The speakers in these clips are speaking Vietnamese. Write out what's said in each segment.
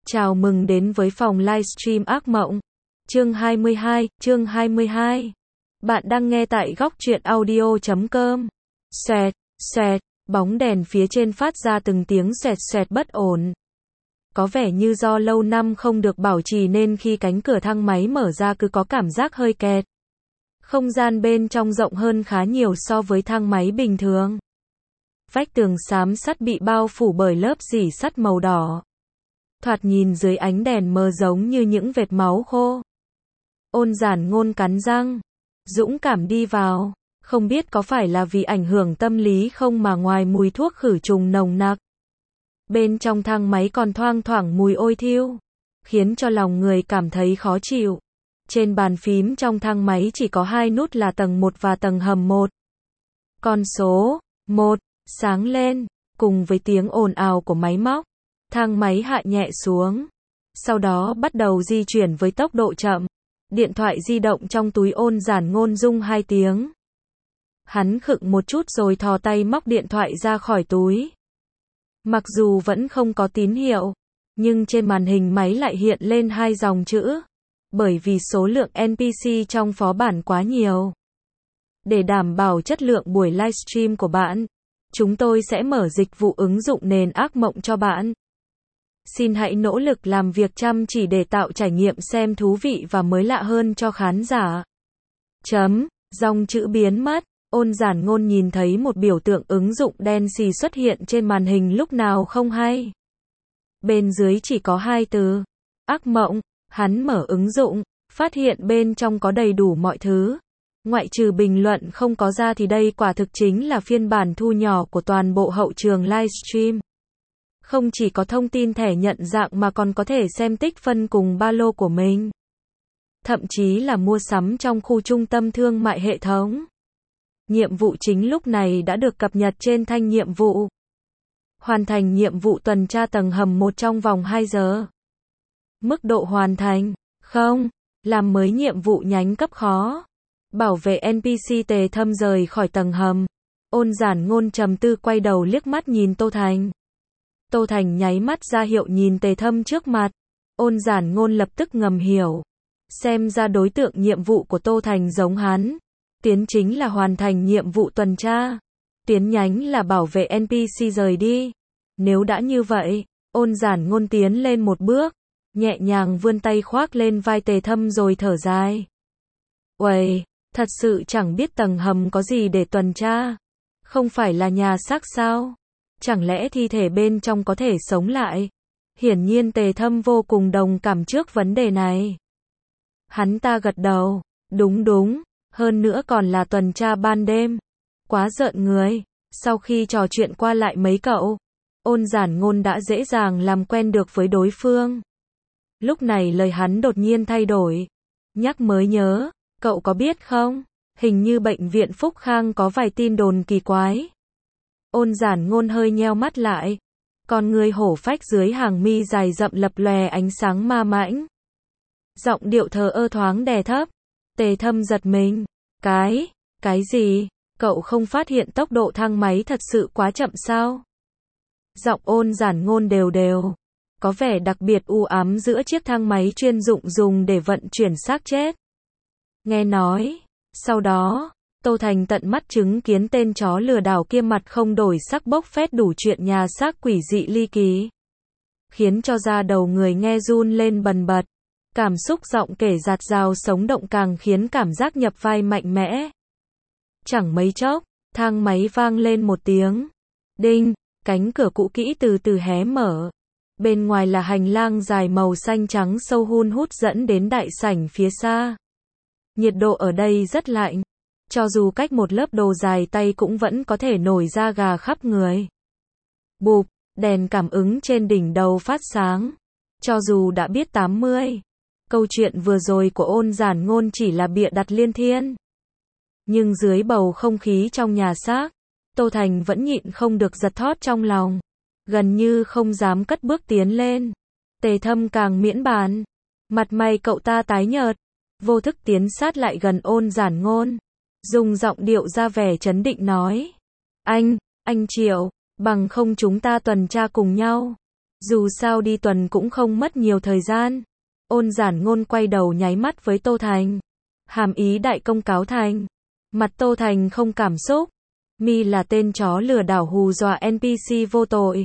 Chào mừng đến với phòng livestream ác mộng. Chương 22. Bạn đang nghe tại góc truyện audio.com. Xoẹt, xoẹt, bóng đèn phía trên phát ra từng tiếng xoẹt xoẹt bất ổn. Có vẻ như do lâu năm không được bảo trì nên khi cánh cửa thang máy mở ra cứ có cảm giác hơi kẹt. Không gian bên trong rộng hơn khá nhiều so với thang máy bình thường. Vách tường xám sắt bị bao phủ bởi lớp rỉ sắt màu đỏ. Thoạt nhìn dưới ánh đèn mờ giống như những vệt máu khô. Ôn Giản Ngôn cắn răng, dũng cảm đi vào, không biết có phải là vì ảnh hưởng tâm lý không mà ngoài mùi thuốc khử trùng nồng nặc. Bên trong thang máy còn thoang thoảng mùi ôi thiêu, khiến cho lòng người cảm thấy khó chịu. Trên bàn phím trong thang máy chỉ có 2 nút là tầng 1 và tầng hầm 1. Con số 1 sáng lên, cùng với tiếng ồn ào của máy móc. Thang máy hạ nhẹ xuống, sau đó bắt đầu di chuyển với tốc độ chậm. Điện thoại di động trong túi Ôn Giản Ngôn rung 2 tiếng. Hắn khựng một chút rồi thò tay móc điện thoại ra khỏi túi. Mặc dù vẫn không có tín hiệu, nhưng trên màn hình máy lại hiện lên 2 dòng chữ. Bởi vì số lượng NPC trong phó bản quá nhiều. Để đảm bảo chất lượng buổi livestream của bạn, chúng tôi sẽ mở dịch vụ ứng dụng nền ác mộng cho bạn. Xin hãy nỗ lực làm việc chăm chỉ để tạo trải nghiệm xem thú vị và mới lạ hơn cho khán giả. Dòng chữ biến mất. Ôn Giản Ngôn nhìn thấy một biểu tượng ứng dụng đen xì xuất hiện trên màn hình lúc nào không hay. Bên dưới chỉ có 2 từ. Ác mộng. Hắn mở ứng dụng, phát hiện bên trong có đầy đủ mọi thứ. Ngoại trừ bình luận không có ra thì đây quả thực chính là phiên bản thu nhỏ của toàn bộ hậu trường livestream. Không chỉ có thông tin thẻ nhận dạng mà còn có thể xem tích phân cùng ba lô của mình. Thậm chí là mua sắm trong khu trung tâm thương mại hệ thống. Nhiệm vụ chính lúc này đã được cập nhật trên thanh nhiệm vụ. Hoàn thành nhiệm vụ tuần tra tầng hầm 1 trong vòng 2 giờ. Mức độ hoàn thành, 0. Làm mới nhiệm vụ nhánh cấp khó. Bảo vệ NPC Tề Thâm rời khỏi tầng hầm. Ôn Giản Ngôn trầm tư quay đầu liếc mắt nhìn Tô Thành. Tô Thành nháy mắt ra hiệu nhìn Tề Thâm trước mặt. Ôn Giản Ngôn lập tức ngầm hiểu. Xem ra đối tượng nhiệm vụ của Tô Thành giống hắn. Tiến chính là hoàn thành nhiệm vụ tuần tra. Tiến nhánh là bảo vệ NPC rời đi. Nếu đã như vậy, Ôn Giản Ngôn tiến lên một bước. Nhẹ nhàng vươn tay khoác lên vai Tề Thâm rồi thở dài. Uầy, thật sự chẳng biết tầng hầm có gì để tuần tra. Không phải là nhà xác sao? Chẳng lẽ thi thể bên trong có thể sống lại? Hiển nhiên Tề Thâm vô cùng đồng cảm trước vấn đề này. Hắn ta gật đầu. Đúng. Hơn nữa còn là tuần tra ban đêm. Quá rợn người. Sau khi trò chuyện qua lại mấy cậu, Ôn Giản Ngôn đã dễ dàng làm quen được với đối phương. Lúc này lời hắn đột nhiên thay đổi. Nhắc mới nhớ, cậu có biết không? Hình như bệnh viện Phúc Khang có vài tin đồn kỳ quái. Ôn Giản Ngôn hơi nheo mắt lại. Con người hổ phách dưới hàng mi dài rậm lập lòe ánh sáng ma mãnh. Giọng điệu thờ ơ thoáng đè thấp. Tề Thâm giật mình. Cái gì? Cậu không phát hiện tốc độ thang máy thật sự quá chậm sao? Giọng Ôn Giản Ngôn đều. Có vẻ đặc biệt u ám giữa chiếc thang máy chuyên dụng dùng để vận chuyển xác chết. Nghe nói. Sau đó, Tô Thành tận mắt chứng kiến tên chó lừa đảo kia mặt không đổi sắc bốc phét đủ chuyện nhà xác quỷ dị ly kỳ. Khiến cho da đầu người nghe run lên bần bật. Cảm xúc giọng kể dạt dào sống động càng khiến cảm giác nhập vai mạnh mẽ. Chẳng mấy chốc, thang máy vang lên một tiếng. Đinh, cánh cửa cũ kỹ từ từ hé mở. Bên ngoài là hành lang dài màu xanh trắng sâu hun hút dẫn đến đại sảnh phía xa. Nhiệt độ ở đây rất lạnh. Cho dù cách một lớp đồ dài tay cũng vẫn có thể nổi da gà khắp người. Bụp, đèn cảm ứng trên đỉnh đầu phát sáng. Cho dù đã biết 80. Câu chuyện vừa rồi của Ôn Giản Ngôn chỉ là bịa đặt liên thiên. Nhưng dưới bầu không khí trong nhà xác, Tô Thành vẫn nhịn không được giật thót trong lòng. Gần như không dám cất bước tiến lên. Tề Thâm càng miễn bàn. Mặt mày cậu ta tái nhợt. Vô thức tiến sát lại gần Ôn Giản Ngôn. Dùng giọng điệu ra vẻ trấn định nói. Anh Triệu, bằng không chúng ta tuần tra cùng nhau. Dù sao đi tuần cũng không mất nhiều thời gian. Ôn Giản Ngôn quay đầu nháy mắt với Tô Thành. Hàm ý đại công cáo thành. Mặt Tô Thành không cảm xúc. Mi là tên chó lừa đảo hù dọa NPC vô tội.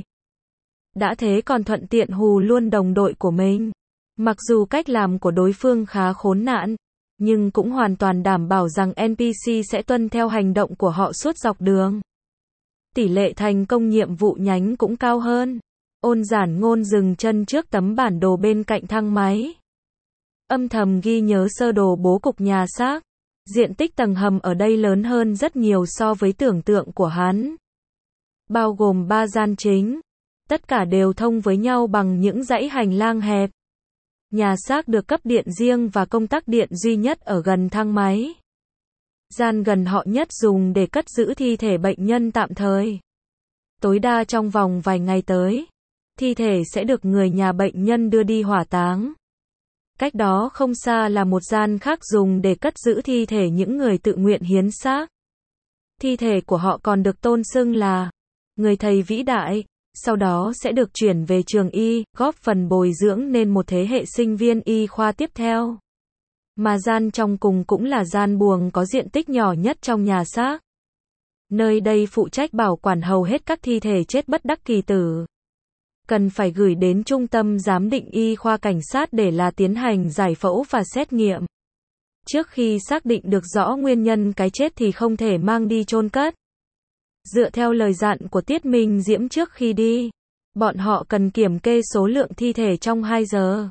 Đã thế còn thuận tiện hù luôn đồng đội của mình. Mặc dù cách làm của đối phương khá khốn nạn, nhưng cũng hoàn toàn đảm bảo rằng NPC sẽ tuân theo hành động của họ suốt dọc đường. Tỷ lệ thành công nhiệm vụ nhánh cũng cao hơn. Ôn Giản Ngôn dừng chân trước tấm bản đồ bên cạnh thang máy. Âm thầm ghi nhớ sơ đồ bố cục nhà xác. Diện tích tầng hầm ở đây lớn hơn rất nhiều so với tưởng tượng của hắn. Bao gồm 3 gian chính. Tất cả đều thông với nhau bằng những dãy hành lang hẹp. Nhà xác được cấp điện riêng và công tắc điện duy nhất ở gần thang máy. Gian gần họ nhất dùng để cất giữ thi thể bệnh nhân tạm thời. Tối đa trong vòng vài ngày tới, thi thể sẽ được người nhà bệnh nhân đưa đi hỏa táng. Cách đó không xa là một gian khác dùng để cất giữ thi thể những người tự nguyện hiến xác. Thi thể của họ còn được tôn xưng là người thầy vĩ đại, sau đó sẽ được chuyển về trường y, góp phần bồi dưỡng nên một thế hệ sinh viên y khoa tiếp theo. Mà gian trong cùng cũng là gian buồng có diện tích nhỏ nhất trong nhà xác. Nơi đây phụ trách bảo quản hầu hết các thi thể chết bất đắc kỳ tử. Cần phải gửi đến trung tâm giám định y khoa cảnh sát để tiến hành giải phẫu và xét nghiệm. Trước khi xác định được rõ nguyên nhân cái chết thì không thể mang đi chôn cất. Dựa theo lời dặn của Tiết Minh Diễm trước khi đi, bọn họ cần kiểm kê số lượng thi thể trong 2 giờ.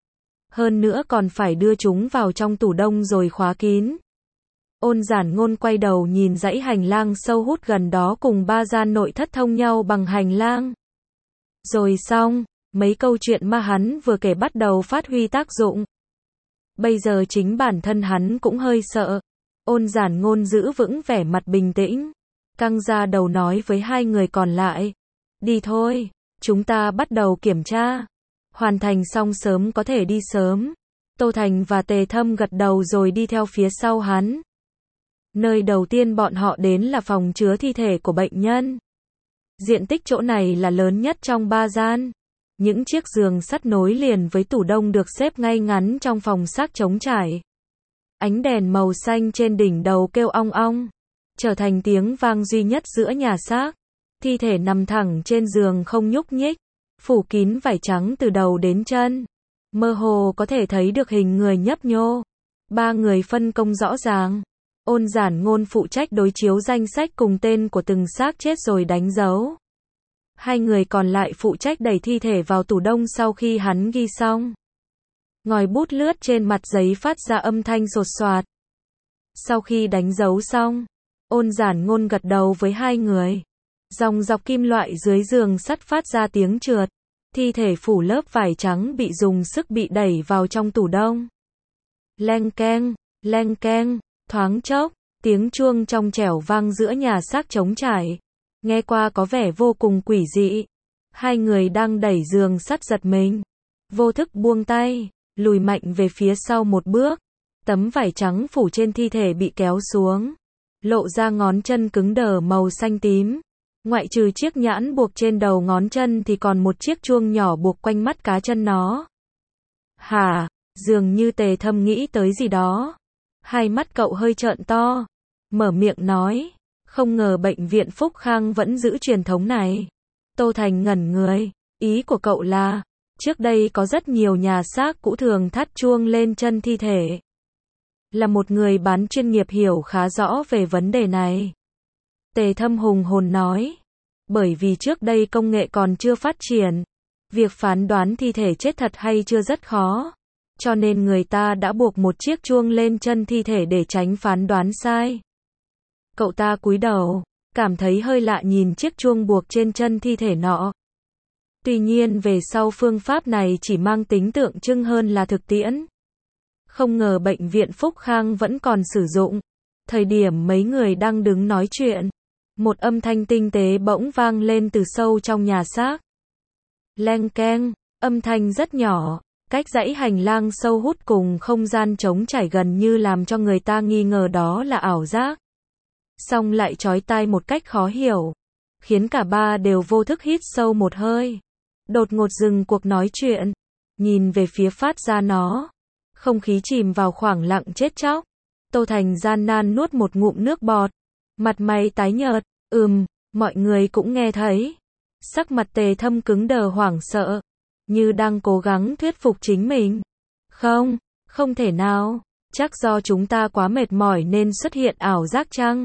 Hơn nữa còn phải đưa chúng vào trong tủ đông rồi khóa kín. Ôn Giản Ngôn quay đầu nhìn dãy hành lang sâu hút gần đó cùng 3 gian nội thất thông nhau bằng hành lang. Rồi xong, mấy câu chuyện mà hắn vừa kể bắt đầu phát huy tác dụng. Bây giờ chính bản thân hắn cũng hơi sợ. Ôn Giản Ngôn giữ vững vẻ mặt bình tĩnh, căng ra đầu nói với 2 người còn lại. Đi thôi, chúng ta bắt đầu kiểm tra. Hoàn thành xong sớm có thể đi sớm. Tô Thành và Tề Thâm gật đầu rồi đi theo phía sau hắn. Nơi đầu tiên bọn họ đến là phòng chứa thi thể của bệnh nhân. Diện tích chỗ này là lớn nhất trong 3 gian. Những chiếc giường sắt nối liền với tủ đông được xếp ngay ngắn trong phòng xác trống trải. Ánh đèn màu xanh trên đỉnh đầu kêu ong ong, trở thành tiếng vang duy nhất giữa nhà xác. Thi thể nằm thẳng trên giường không nhúc nhích, phủ kín vải trắng từ đầu đến chân. Mơ hồ có thể thấy được hình người nhấp nhô. 3 người phân công rõ ràng. Ôn Giản Ngôn phụ trách đối chiếu danh sách cùng tên của từng xác chết rồi đánh dấu. 2 người còn lại phụ trách đẩy thi thể vào tủ đông sau khi hắn ghi xong. Ngòi bút lướt trên mặt giấy phát ra âm thanh sột soạt. Sau khi đánh dấu xong, Ôn Giản Ngôn gật đầu với 2 người. Dòng dọc kim loại dưới giường sắt phát ra tiếng trượt. Thi thể phủ lớp vải trắng bị dùng sức bị đẩy vào trong tủ đông. Leng keng, thoáng chốc, tiếng chuông trong trẻo vang giữa nhà xác trống trải. Nghe qua có vẻ vô cùng quỷ dị. 2 người đang đẩy giường sắt giật mình. Vô thức buông tay, lùi mạnh về phía sau một bước. Tấm vải trắng phủ trên thi thể bị kéo xuống. Lộ ra ngón chân cứng đờ màu xanh tím. Ngoại trừ chiếc nhãn buộc trên đầu ngón chân thì còn một chiếc chuông nhỏ buộc quanh mắt cá chân nó. Hả? Dường như Tề Thâm nghĩ tới gì đó. 2 mắt cậu hơi trợn to. Mở miệng nói. Không ngờ bệnh viện Phúc Khang vẫn giữ truyền thống này. Tô Thành ngẩn người. Ý của cậu là, trước đây có rất nhiều nhà xác cũ thường thắt chuông lên chân thi thể. Là một người bán chuyên nghiệp hiểu khá rõ về vấn đề này. Tề Thâm hùng hồn nói. Bởi vì trước đây công nghệ còn chưa phát triển. Việc phán đoán thi thể chết thật hay chưa rất khó. Cho nên người ta đã buộc một chiếc chuông lên chân thi thể để tránh phán đoán sai. Cậu ta cúi đầu, cảm thấy hơi lạ nhìn chiếc chuông buộc trên chân thi thể nọ. Tuy nhiên về sau phương pháp này chỉ mang tính tượng trưng hơn là thực tiễn. Không ngờ bệnh viện Phúc Khang vẫn còn sử dụng. Thời điểm mấy người đang đứng nói chuyện, một âm thanh tinh tế bỗng vang lên từ sâu trong nhà xác. Leng keng, âm thanh rất nhỏ, cách dãy hành lang sâu hút cùng không gian trống trải gần như làm cho người ta nghi ngờ đó là ảo giác. Song lại chói tai một cách khó hiểu, khiến cả ba đều vô thức hít sâu một hơi. đột ngột dừng cuộc nói chuyện, nhìn về phía phát ra nó. Không khí chìm vào khoảng lặng chết chóc. Tô Thành gian nan nuốt một ngụm nước bọt. Mặt mày tái nhợt, mọi người cũng nghe thấy. Sắc mặt Tề Thâm cứng đờ hoảng sợ, như đang cố gắng thuyết phục chính mình. Không thể nào, chắc do chúng ta quá mệt mỏi nên xuất hiện ảo giác chăng?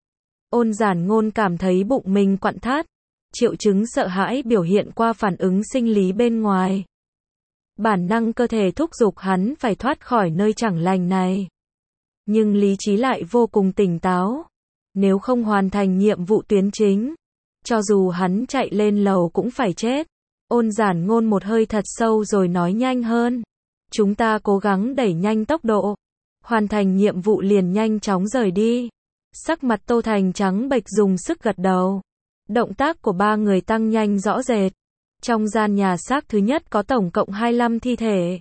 Ôn Giản Ngôn cảm thấy bụng mình quặn thắt, triệu chứng sợ hãi biểu hiện qua phản ứng sinh lý bên ngoài. Bản năng cơ thể thúc giục hắn phải thoát khỏi nơi chẳng lành này. Nhưng lý trí lại vô cùng tỉnh táo. Nếu không hoàn thành nhiệm vụ tuyến chính, cho dù hắn chạy lên lầu cũng phải chết. Ôn Giản Ngôn một hơi thật sâu rồi nói nhanh hơn. Chúng ta cố gắng đẩy nhanh tốc độ. Hoàn thành nhiệm vụ liền nhanh chóng rời đi. Sắc mặt Tô Thành trắng bệch dùng sức gật đầu. Động tác của ba người tăng nhanh rõ rệt. Trong gian nhà xác thứ nhất có tổng cộng 25 thi thể.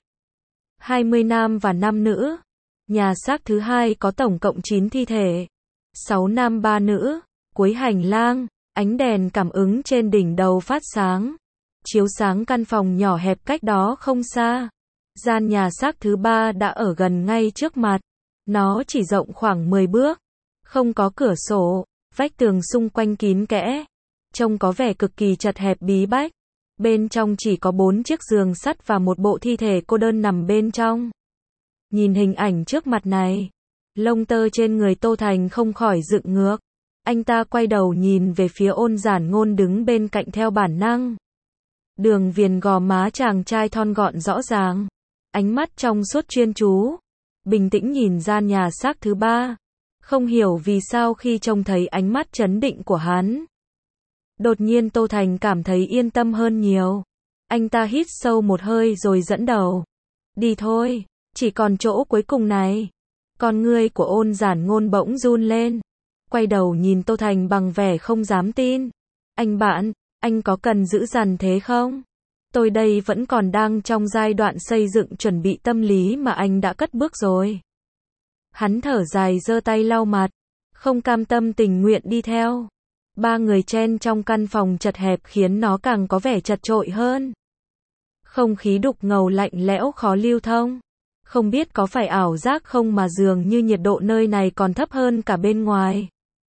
20 nam và 5 nữ. Nhà xác thứ hai có tổng cộng 9 thi thể. 6 nam 3 nữ. Cuối hành lang, ánh đèn cảm ứng trên đỉnh đầu phát sáng. Chiếu sáng căn phòng nhỏ hẹp cách đó không xa. Gian nhà xác thứ ba đã ở gần ngay trước mặt. Nó chỉ rộng khoảng 10 bước. Không có cửa sổ, vách tường xung quanh kín kẽ. Trông có vẻ cực kỳ chật hẹp bí bách. Bên trong chỉ có 4 chiếc giường sắt và một bộ thi thể cô đơn nằm bên trong. Nhìn hình ảnh trước mặt này, lông tơ trên người Tô Thành không khỏi dựng ngược. Anh ta quay đầu nhìn về phía Ôn Giản Ngôn đứng bên cạnh theo bản năng. Đường viền gò má chàng trai thon gọn rõ ràng. Ánh mắt trong suốt chuyên chú. Bình tĩnh nhìn gian nhà xác thứ ba. Không hiểu vì sao khi trông thấy ánh mắt trấn định của hắn. Đột nhiên Tô Thành cảm thấy yên tâm hơn nhiều. Anh ta hít sâu một hơi rồi dẫn đầu. Đi thôi, chỉ còn chỗ cuối cùng này. Con ngươi của Ôn Giản Ngôn bỗng run lên. Quay đầu nhìn Tô Thành bằng vẻ không dám tin. Anh bạn, anh có cần giữ dằn thế không? Tôi đây vẫn còn đang trong giai đoạn xây dựng chuẩn bị tâm lý mà anh đã cất bước rồi. Hắn thở dài giơ tay lau mặt. Không cam tâm tình nguyện đi theo. Ba người chen trong căn phòng chật hẹp khiến nó càng có vẻ chật chội hơn. Không khí đục ngầu lạnh lẽo khó lưu thông. Không biết có phải ảo giác không mà dường như nhiệt độ nơi này còn thấp hơn cả bên ngoài.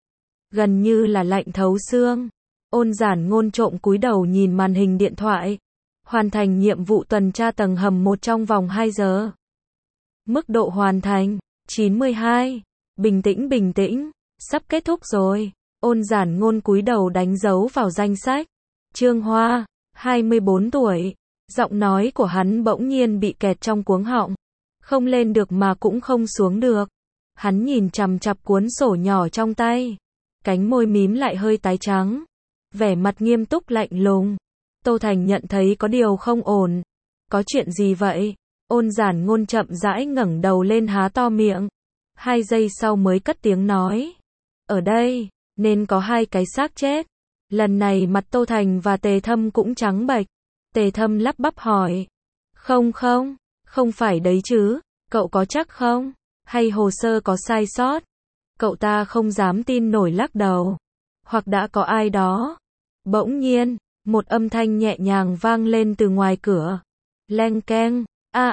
Gần như là lạnh thấu xương. Ôn Giản Ngôn trộm cúi đầu nhìn màn hình điện thoại. Hoàn thành nhiệm vụ tuần tra tầng hầm 1 trong vòng 2 giờ. Mức độ hoàn thành 92. Bình tĩnh, sắp kết thúc rồi. Ôn Giản Ngôn cúi đầu đánh dấu vào danh sách. Trương Hoa, 24 tuổi. Giọng nói của hắn bỗng nhiên bị kẹt trong cuống họng. Không lên được mà cũng không xuống được. Hắn nhìn chằm chằm cuốn sổ nhỏ trong tay. Cánh môi mím lại hơi tái trắng. Vẻ mặt nghiêm túc lạnh lùng. Tô Thành nhận thấy có điều không ổn. Có chuyện gì vậy? Ôn Giản Ngôn chậm rãi ngẩng đầu lên há to miệng. 2 giây sau mới cất tiếng nói. Ở đây, nên có 2 cái xác chết. Lần này mặt Tô Thành và Tề Thâm cũng trắng bệch. Tề Thâm lắp bắp hỏi. Không phải đấy chứ, cậu có chắc không? Hay hồ sơ có sai sót? Cậu ta không dám tin nổi lắc đầu. Hoặc đã có ai đó. Bỗng nhiên, một âm thanh nhẹ nhàng vang lên từ ngoài cửa. Leng keng,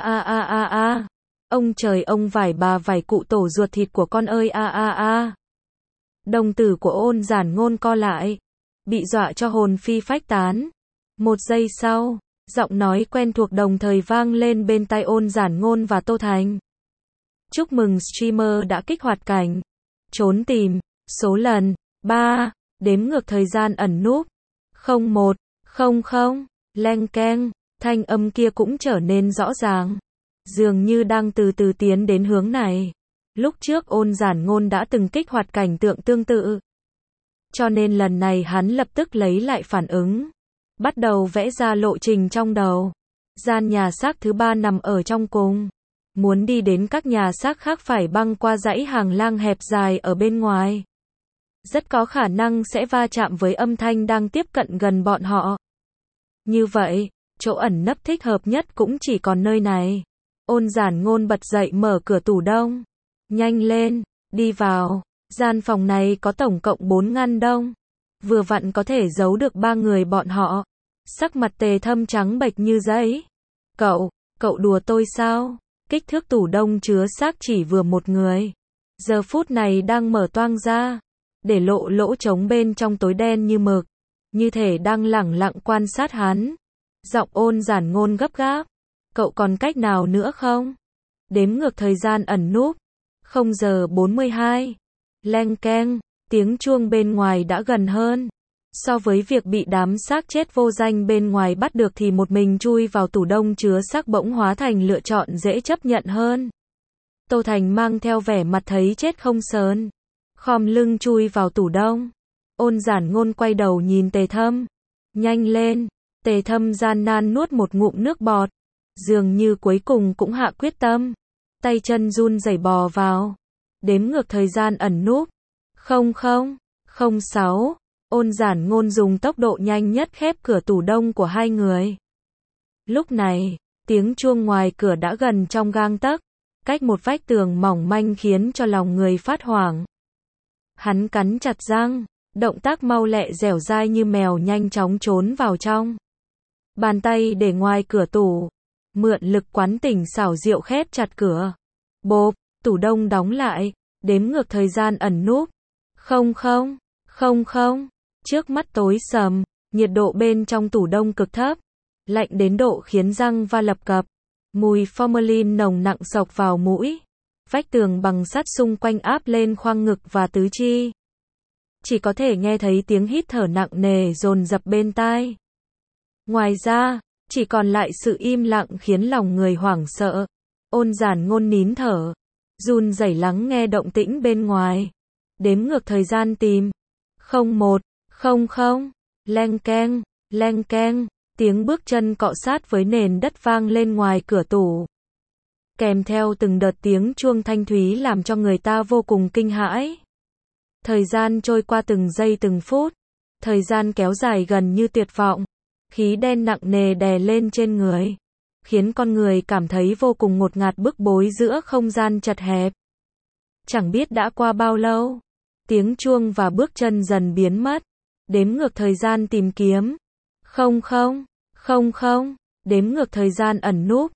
a. Ông trời ông vải bà vải cụ tổ ruột thịt của con ơi a. Đồng tử của Ôn Giản Ngôn co lại. Bị dọa cho hồn phi phách tán. 1 giây sau, giọng nói quen thuộc đồng thời vang lên bên tai Ôn Giản Ngôn và Tô Thành. Chúc mừng streamer đã kích hoạt cảnh trốn tìm, số lần 3, đếm ngược thời gian ẩn núp. 0100, leng keng, thanh âm kia cũng trở nên rõ ràng. Dường như đang từ từ tiến đến hướng này. Lúc trước Ôn Giản Ngôn đã từng kích hoạt cảnh tượng tương tự. Cho nên lần này hắn lập tức lấy lại phản ứng. Bắt đầu vẽ ra lộ trình trong đầu. Gian nhà xác thứ 3 nằm ở trong cùng. Muốn đi đến các nhà xác khác phải băng qua dãy hàng lang hẹp dài ở bên ngoài. Rất có khả năng sẽ va chạm với âm thanh đang tiếp cận gần bọn họ. Như vậy, chỗ ẩn nấp thích hợp nhất cũng chỉ còn nơi này. Ôn Giản Ngôn bật dậy mở cửa tủ đông. Nhanh lên, đi vào. Gian phòng này có tổng cộng 4 ngăn đông. Vừa vặn có thể giấu được 3 người bọn họ. Sắc mặt Tề Thâm trắng bệch như giấy. Cậu đùa tôi sao? Kích thước tủ đông chứa xác chỉ vừa một người. Giờ phút này đang mở toang ra, để lộ lỗ trống bên trong tối đen như mực, như thể đang lẳng lặng quan sát hắn. Giọng Ôn Giản Ngôn gấp gáp. Cậu còn cách nào nữa không? Đếm ngược thời gian ẩn núp. 0 giờ 42. Leng keng, tiếng chuông bên ngoài đã gần hơn. So với việc bị đám xác chết vô danh bên ngoài bắt được thì một mình chui vào tủ đông chứa xác bỗng hóa thành lựa chọn dễ chấp nhận hơn. Tô Thành mang theo vẻ mặt thấy chết không sờn, khom lưng chui vào tủ đông. Ôn Giản Ngôn quay đầu nhìn Tề Thâm. Nhanh lên. Tề Thâm gian nan nuốt một ngụm nước bọt, dường như cuối cùng cũng hạ quyết tâm. Tay chân run rẩy bò vào. Đếm ngược thời gian ẩn núp. 00:06. Ôn Giản Ngôn dùng tốc độ nhanh nhất khép cửa tủ đông của hai người. Lúc này, tiếng chuông ngoài cửa đã gần trong gang tấc, cách một vách tường mỏng manh khiến cho lòng người phát hoảng. Hắn cắn chặt răng, động tác mau lẹ dẻo dai như mèo nhanh chóng trốn vào trong. Bàn tay để ngoài cửa tủ, mượn lực quán tỉnh xảo diệu khép chặt cửa. Bộp, tủ đông đóng lại, đếm ngược thời gian ẩn núp. 00:00. Trước mắt tối sầm, nhiệt độ bên trong tủ đông cực thấp, lạnh đến độ khiến răng va lập cập. Mùi formalin nồng nặng xộc vào mũi. Vách tường bằng sắt xung quanh áp lên khoang ngực và tứ chi. Chỉ có thể nghe thấy tiếng hít thở nặng nề dồn dập bên tai. Ngoài ra, chỉ còn lại sự im lặng khiến lòng người hoảng sợ. Ôn Giản Ngôn nín thở, run rẩy lắng nghe động tĩnh bên ngoài. Đếm ngược thời gian tìm. 01:00. Leng keng, tiếng bước chân cọ sát với nền đất vang lên ngoài cửa tủ, kèm theo từng đợt tiếng chuông thanh thúy làm cho người ta vô cùng kinh hãi. Thời gian trôi qua từng giây từng phút, thời gian kéo dài gần như tuyệt vọng. Khí đen nặng nề đè lên trên người, khiến con người cảm thấy vô cùng ngột ngạt bức bối giữa không gian chật hẹp. Chẳng biết đã qua bao lâu, tiếng chuông và bước chân dần biến mất. Đếm ngược thời gian tìm kiếm. 00:00. Đếm ngược thời gian ẩn núp.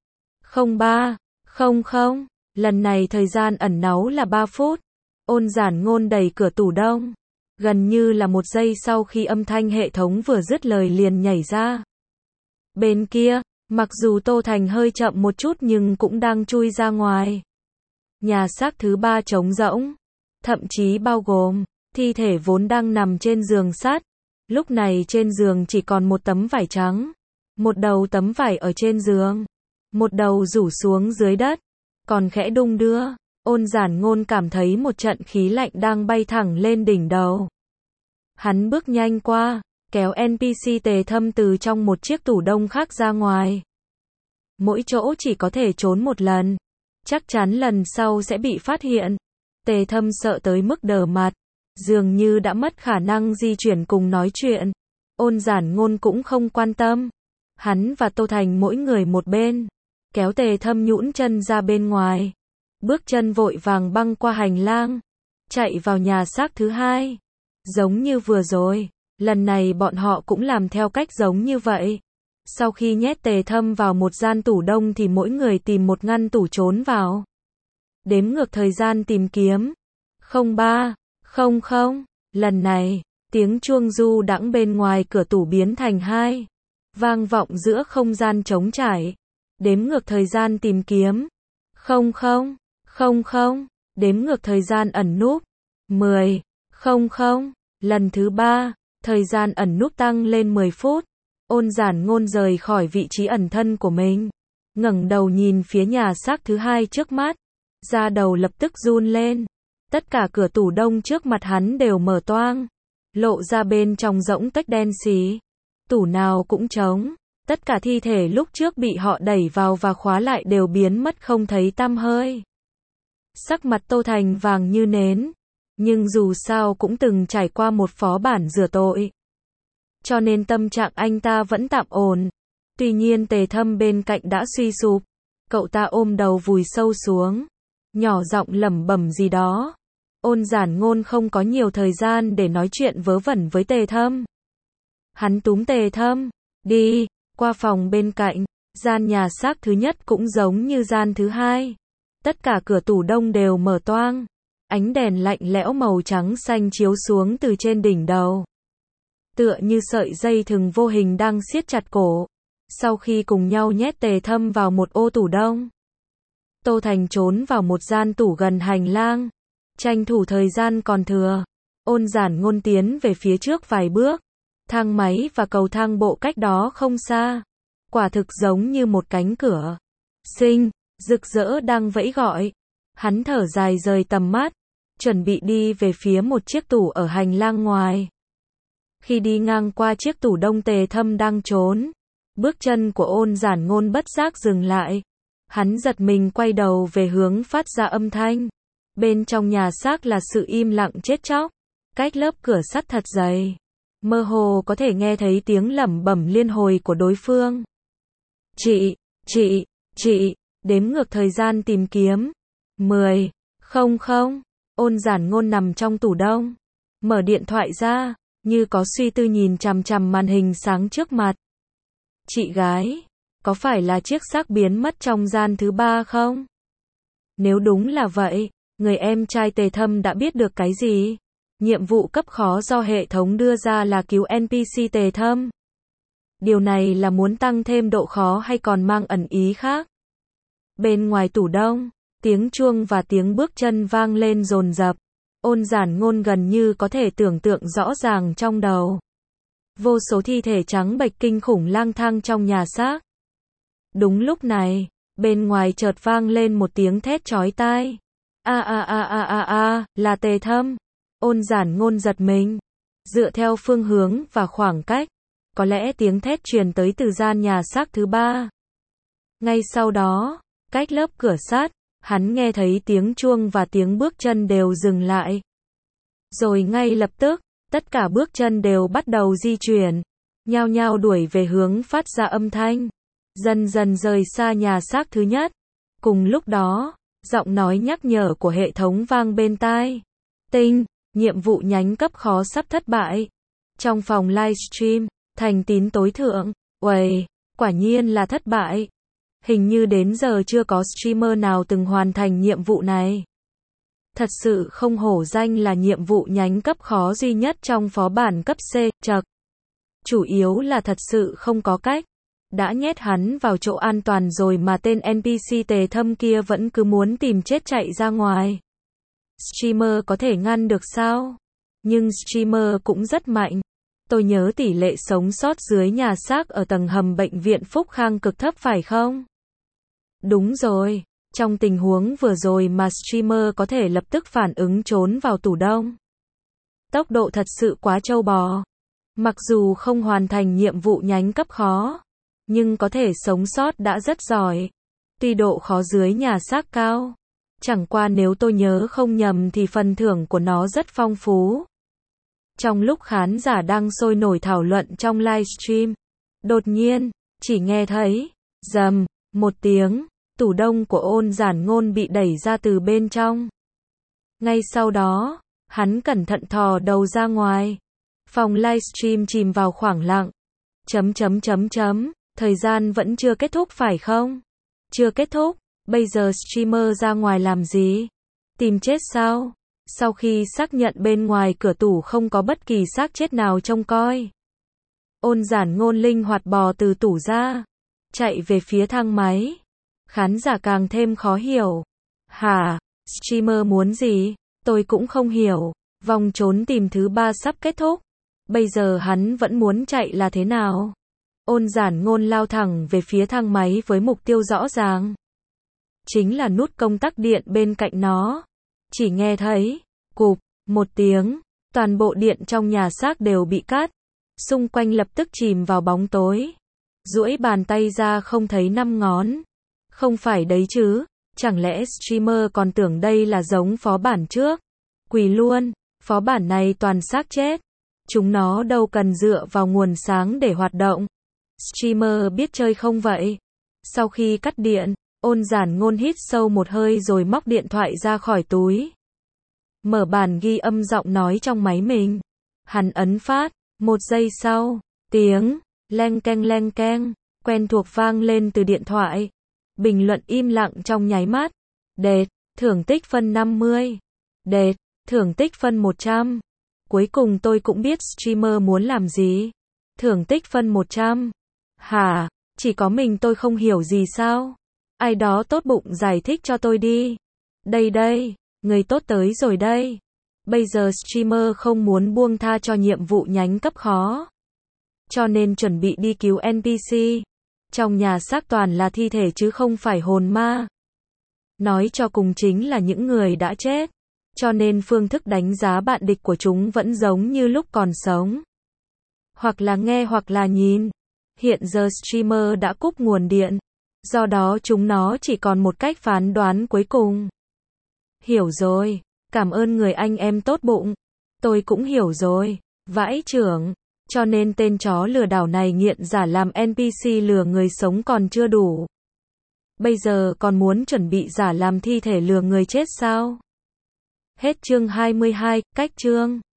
03:00. Lần này thời gian ẩn náu là 3 phút. Ôn Giản Ngôn đẩy cửa tủ đông. Gần như là một giây sau khi âm thanh hệ thống vừa dứt lời liền nhảy ra. Bên kia, mặc dù Tô Thành hơi chậm một chút nhưng cũng đang chui ra ngoài. Nhà xác thứ 3 trống rỗng, thậm chí bao gồm thi thể vốn đang nằm trên giường sắt. Lúc này trên giường chỉ còn một tấm vải trắng. Một đầu tấm vải ở trên giường, một đầu rủ xuống dưới đất, còn khẽ đung đưa. Ôn Giản Ngôn cảm thấy một trận khí lạnh đang bay thẳng lên đỉnh đầu. Hắn bước nhanh qua, kéo NPC Tề Thâm từ trong một chiếc tủ đông khác ra ngoài. Mỗi chỗ chỉ có thể trốn một lần, chắc chắn lần sau sẽ bị phát hiện. Tề Thâm sợ tới mức đờ mặt, dường như đã mất khả năng di chuyển cùng nói chuyện. Ôn Giản Ngôn cũng không quan tâm. Hắn và Tô Thành mỗi người một bên, kéo Tề Thâm nhũn chân ra bên ngoài. Bước chân vội vàng băng qua hành lang, chạy vào nhà xác thứ 2. Giống như vừa rồi, lần này bọn họ cũng làm theo cách giống như vậy. Sau khi nhét Tề Thâm vào một gian tủ đông thì mỗi người tìm một ngăn tủ trốn vào. Đếm ngược thời gian tìm kiếm. 03:00. Lần này, tiếng chuông du đãng bên ngoài cửa tủ biến thành 2. Vang vọng giữa không gian trống trải. Đếm ngược thời gian tìm kiếm. 00:00. Đếm ngược thời gian ẩn núp. 10:00. Lần thứ 3, thời gian ẩn núp tăng lên 10 phút. Ôn Giản Ngôn rời khỏi vị trí ẩn thân của mình, ngẩng đầu nhìn phía nhà xác thứ 2 trước mắt, da đầu lập tức run lên. Tất cả cửa tủ đông trước mặt hắn đều mở toang, lộ ra bên trong rỗng tuếch đen xì. Tủ nào cũng trống, tất cả thi thể lúc trước bị họ đẩy vào và khóa lại đều biến mất không thấy tăm hơi. Sắc mặt Tô Thành vàng như nến, nhưng dù sao cũng từng trải qua một phó bản rửa tội, cho nên tâm trạng anh ta vẫn tạm ổn. Tuy nhiên Tề Thâm bên cạnh đã suy sụp, cậu ta ôm đầu vùi sâu xuống, nhỏ giọng lẩm bẩm gì đó. Ôn Giản Ngôn không có nhiều thời gian để nói chuyện vớ vẩn với Tề Thâm. Hắn túm Tề Thâm, Đi qua phòng bên cạnh, gian nhà xác thứ nhất cũng giống như gian thứ hai. Tất cả cửa tủ đông đều mở toang. Ánh đèn lạnh lẽo màu trắng xanh chiếu xuống từ trên đỉnh đầu. Tựa như sợi dây thừng vô hình đang siết chặt cổ. Sau khi cùng nhau nhét Tề Thâm vào một ô tủ đông, Tô Thành trốn vào một gian tủ gần hành lang. Tranh thủ thời gian còn thừa, Ôn Giản Ngôn tiến về phía trước vài bước. Thang máy và cầu thang bộ cách đó không xa. Quả thực giống như một cánh cửa xinh, rực rỡ đang vẫy gọi. Hắn thở dài rời tầm mắt, chuẩn bị đi về phía một chiếc tủ ở hành lang ngoài. Khi đi ngang qua chiếc tủ đông Tề Thâm đang trốn, bước chân của Ôn Giản Ngôn bất giác dừng lại. Hắn giật mình quay đầu về hướng phát ra âm thanh. Bên trong nhà xác là sự im lặng chết chóc. Cách lớp cửa sắt thật dày, mơ hồ có thể nghe thấy tiếng lẩm bẩm liên hồi của đối phương. Chị, đếm ngược thời gian tìm kiếm. 10, 00, Ôn Giản Ngôn nằm trong tủ đông. Mở điện thoại ra, như có suy tư nhìn chằm chằm màn hình sáng trước mặt. Chị gái, có phải là chiếc xác biến mất trong gian thứ 3 không? Nếu đúng là vậy, người em trai Tề Thâm đã biết được cái gì? Nhiệm vụ cấp khó do hệ thống đưa ra là cứu NPC Tề Thâm. Điều này là muốn tăng thêm độ khó hay còn mang ẩn ý khác? Bên ngoài tủ đông, tiếng chuông và tiếng bước chân vang lên dồn dập. Ôn Giản Ngôn gần như có thể tưởng tượng rõ ràng trong đầu. Vô số thi thể trắng bệch kinh khủng lang thang trong nhà xác. Đúng lúc này, bên ngoài chợt vang lên một tiếng thét chói tai. Là Tề Thâm. Ôn Giản Ngôn giật mình. Dựa theo phương hướng và khoảng cách, có lẽ tiếng thét truyền tới từ gian nhà xác thứ 3. Ngay sau đó, cách lớp cửa sắt, hắn nghe thấy tiếng chuông và tiếng bước chân đều dừng lại. Rồi ngay lập tức, tất cả bước chân đều bắt đầu di chuyển, nhao nhao đuổi về hướng phát ra âm thanh, dần dần rời xa nhà xác thứ nhất. Cùng lúc đó, giọng nói nhắc nhở của hệ thống vang bên tai. Tinh, nhiệm vụ nhánh cấp khó sắp thất bại. Trong phòng livestream, Thành Tín tối thượng, uầy, quả nhiên là thất bại. Hình như đến giờ chưa có streamer nào từng hoàn thành nhiệm vụ này. Thật sự không hổ danh là nhiệm vụ nhánh cấp khó duy nhất trong phó bản cấp C, chậc. Chủ yếu là thật sự không có cách. Đã nhét hắn vào chỗ an toàn rồi mà tên NPC Tề Thâm kia vẫn cứ muốn tìm chết chạy ra ngoài. Streamer có thể ngăn được sao? Nhưng streamer cũng rất mạnh. Tôi nhớ tỷ lệ sống sót dưới nhà xác ở tầng hầm bệnh viện Phúc Khang cực thấp phải không? Đúng rồi, trong tình huống vừa rồi mà streamer có thể lập tức phản ứng trốn vào tủ đông. Tốc độ thật sự quá trâu bò. Mặc dù không hoàn thành nhiệm vụ nhánh cấp khó, nhưng có thể sống sót đã rất giỏi. Tuy độ khó dưới nhà xác cao, chẳng qua nếu tôi nhớ không nhầm thì phần thưởng của nó rất phong phú. Trong lúc khán giả đang sôi nổi thảo luận trong livestream, đột nhiên, chỉ nghe thấy, rầm, một tiếng, tủ đông của Ôn Giản Ngôn bị đẩy ra từ bên trong. Ngay sau đó, hắn cẩn thận thò đầu ra ngoài. Phòng livestream chìm vào khoảng lặng. Thời gian vẫn chưa kết thúc phải không? Chưa kết thúc, bây giờ streamer ra ngoài làm gì? Tìm chết sao? Sau khi xác nhận bên ngoài cửa tủ không có bất kỳ xác chết nào trông coi, Ôn Giản Ngôn linh hoạt bò từ tủ ra, chạy về phía thang máy. Khán giả càng thêm khó hiểu. Hả? Streamer muốn gì? Tôi cũng không hiểu. Vòng trốn tìm thứ 3 sắp kết thúc. Bây giờ hắn vẫn muốn chạy là thế nào? Ôn Giản Ngôn lao thẳng về phía thang máy với mục tiêu rõ ràng. Chính là nút công tắc điện bên cạnh nó. Chỉ nghe thấy, cụp, một tiếng, toàn bộ điện trong nhà xác đều bị cắt. Xung quanh lập tức chìm vào bóng tối. Duỗi bàn tay ra không thấy 5 ngón. Không phải đấy chứ, chẳng lẽ streamer còn tưởng đây là giống phó bản trước? Quỳ luôn, phó bản này toàn xác chết. Chúng nó đâu cần dựa vào nguồn sáng để hoạt động. Streamer biết chơi không vậy? Sau khi cắt điện, Ôn Giản Ngôn hít sâu một hơi rồi móc điện thoại ra khỏi túi. Mở bản ghi âm giọng nói trong máy mình. Hắn ấn phát, 1 giây sau, tiếng leng keng, quen thuộc vang lên từ điện thoại. Bình luận im lặng trong nháy mắt. Đệt, thưởng tích phân 50. Đệt, thưởng tích phân 100. Cuối cùng tôi cũng biết streamer muốn làm gì. Thưởng tích phân 100. Hả, chỉ có mình tôi không hiểu gì sao? Ai đó tốt bụng giải thích cho tôi đi. Đây, người tốt tới rồi đây. Bây giờ streamer không muốn buông tha cho nhiệm vụ nhánh cấp khó. Cho nên chuẩn bị đi cứu NPC. Trong nhà xác toàn là thi thể chứ không phải hồn ma. Nói cho cùng chính là những người đã chết. Cho nên phương thức đánh giá bạn địch của chúng vẫn giống như lúc còn sống. Hoặc là nghe hoặc là nhìn. Hiện giờ streamer đã cúp nguồn điện. Do đó chúng nó chỉ còn một cách phán đoán cuối cùng. Hiểu rồi. Cảm ơn người anh em tốt bụng. Tôi cũng hiểu rồi. Vãi chưởng. Cho nên tên chó lừa đảo này nghiện giả làm NPC lừa người sống còn chưa đủ. Bây giờ còn muốn chuẩn bị giả làm thi thể lừa người chết sao? Hết chương 22, cách chương.